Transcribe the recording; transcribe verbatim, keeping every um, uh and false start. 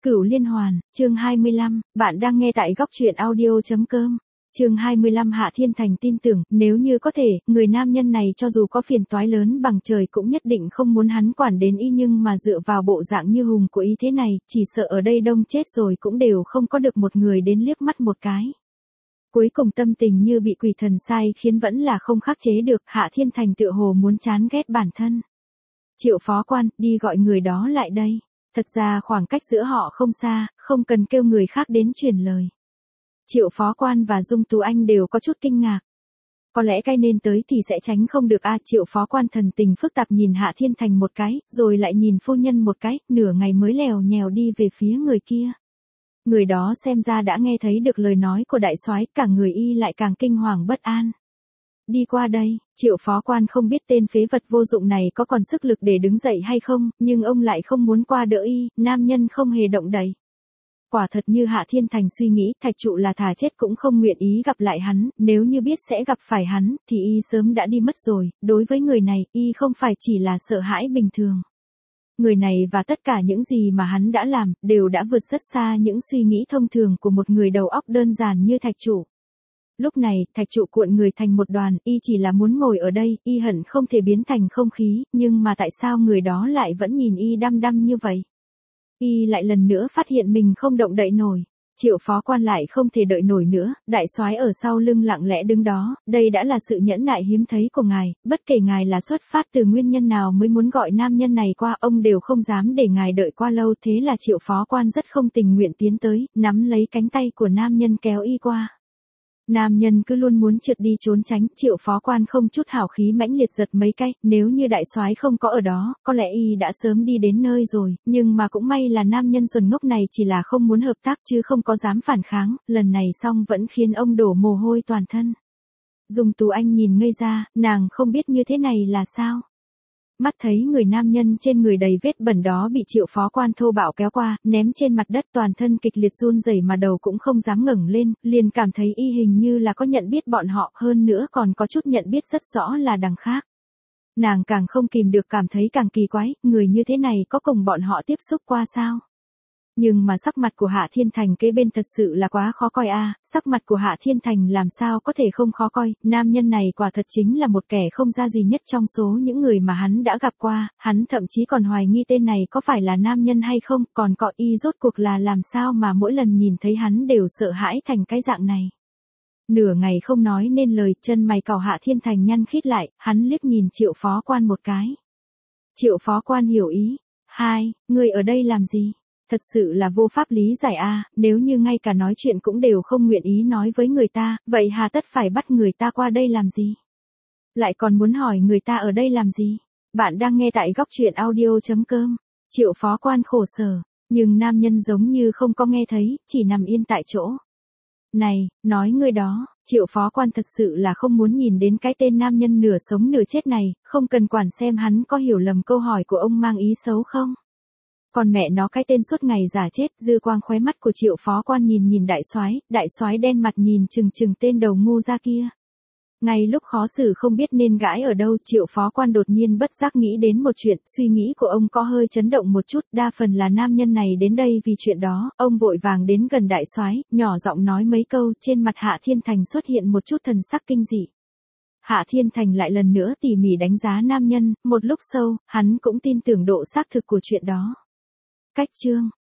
Cửu Liên Hoàn, chương hai mươi lăm, bạn đang nghe tại góc truyện audio chấm com. Chương hai mươi lăm Hạ Thiên Thành tin tưởng, nếu như có thể, người nam nhân này cho dù có phiền toái lớn bằng trời cũng nhất định không muốn hắn quản đến y, nhưng mà dựa vào bộ dạng như hùng của y thế này, chỉ sợ ở đây đông chết rồi cũng đều không có được một người đến liếc mắt một cái. Cuối cùng tâm tình như bị quỷ thần sai khiến vẫn là không khắc chế được, Hạ Thiên Thành tựa hồ muốn chán ghét bản thân. Triệu phó quan, đi gọi người đó lại đây. Thật ra khoảng cách giữa họ không xa, không cần kêu người khác đến truyền lời. Triệu phó quan và Dung Tú Anh đều có chút kinh ngạc. Có lẽ cái nên tới thì sẽ tránh không được a à, Triệu phó quan thần tình phức tạp nhìn Hạ Thiên Thành một cái, rồi lại nhìn phu nhân một cái, nửa ngày mới lèo nhèo đi về phía người kia. Người đó xem ra đã nghe thấy được lời nói của đại soái, cả người y lại càng kinh hoàng bất an. Đi qua đây, Triệu phó quan không biết tên phế vật vô dụng này có còn sức lực để đứng dậy hay không, nhưng ông lại không muốn qua đỡ y, nam nhân không hề động đậy. Quả thật như Hạ Thiên Thành suy nghĩ, thạch trụ là thà chết cũng không nguyện ý gặp lại hắn, nếu như biết sẽ gặp phải hắn, thì y sớm đã đi mất rồi, đối với người này, y không phải chỉ là sợ hãi bình thường. Người này và tất cả những gì mà hắn đã làm, đều đã vượt rất xa những suy nghĩ thông thường của một người đầu óc đơn giản như thạch trụ. Lúc này, thạch trụ cuộn người thành một đoàn, y chỉ là muốn ngồi ở đây, y hận không thể biến thành không khí, nhưng mà tại sao người đó lại vẫn nhìn y đăm đăm như vậy? Y lại lần nữa phát hiện mình không động đậy nổi. Triệu phó quan lại không thể đợi nổi nữa, đại soái ở sau lưng lặng lẽ đứng đó, đây đã là sự nhẫn nại hiếm thấy của ngài, bất kể ngài là xuất phát từ nguyên nhân nào mới muốn gọi nam nhân này qua, ông đều không dám để ngài đợi qua lâu, thế là triệu phó quan rất không tình nguyện tiến tới, nắm lấy cánh tay của nam nhân kéo y qua. Nam nhân cứ luôn muốn trượt đi trốn tránh, Triệu phó quan không chút hào khí mãnh liệt giật mấy cái, nếu như đại soái không có ở đó, có lẽ y đã sớm đi đến nơi rồi, nhưng mà cũng may là nam nhân xuẩn ngốc này chỉ là không muốn hợp tác chứ không có dám phản kháng, lần này xong vẫn khiến ông đổ mồ hôi toàn thân. Dung Tú Anh nhìn ngây ra, nàng không biết như thế này là sao. Mắt thấy người nam nhân trên người đầy vết bẩn đó bị Triệu phó quan thô bạo kéo qua, ném trên mặt đất, toàn thân kịch liệt run rẩy mà đầu cũng không dám ngẩng lên, liền cảm thấy y hình như là có nhận biết bọn họ, hơn nữa còn có chút nhận biết rất rõ là đằng khác. Nàng càng không kìm được cảm thấy càng kỳ quái, người như thế này có cùng bọn họ tiếp xúc qua sao? Nhưng mà sắc mặt của Hạ Thiên Thành kế bên thật sự là quá khó coi a, à, sắc mặt của Hạ Thiên Thành làm sao có thể không khó coi, nam nhân này quả thật chính là một kẻ không ra gì nhất trong số những người mà hắn đã gặp qua, hắn thậm chí còn hoài nghi tên này có phải là nam nhân hay không, còn cọ y rốt cuộc là làm sao mà mỗi lần nhìn thấy hắn đều sợ hãi thành cái dạng này. Nửa ngày không nói nên lời, chân mày cau Hạ Thiên Thành nhăn khít lại, hắn liếc nhìn Triệu phó quan một cái. Triệu phó quan hiểu ý, hai, người ở đây làm gì? Thật sự là vô pháp lý giải a, à, nếu như ngay cả nói chuyện cũng đều không nguyện ý nói với người ta, vậy hà tất phải bắt người ta qua đây làm gì? Lại còn muốn hỏi người ta ở đây làm gì? Bạn đang nghe tại góc truyện audio chấm com. Triệu phó quan khổ sở, nhưng nam nhân giống như không có nghe thấy, chỉ nằm yên tại chỗ. Này, nói người đó, Triệu phó quan thật sự là không muốn nhìn đến cái tên nam nhân nửa sống nửa chết này, không cần quản xem hắn có hiểu lầm câu hỏi của ông mang ý xấu không. Còn mẹ nó cái tên suốt ngày giả chết, dư quang khóe mắt của Triệu phó quan nhìn nhìn đại soái, đại soái đen mặt nhìn chừng chừng tên đầu ngu ra kia. Ngay lúc khó xử không biết nên gãi ở đâu, Triệu phó quan đột nhiên bất giác nghĩ đến một chuyện, suy nghĩ của ông có hơi chấn động một chút, đa phần là nam nhân này đến đây vì chuyện đó, ông vội vàng đến gần đại soái, nhỏ giọng nói mấy câu, trên mặt Hạ Thiên Thành xuất hiện một chút thần sắc kinh dị. Hạ Thiên Thành lại lần nữa tỉ mỉ đánh giá nam nhân, một lúc sau, hắn cũng tin tưởng độ xác thực của chuyện đó. Cách chương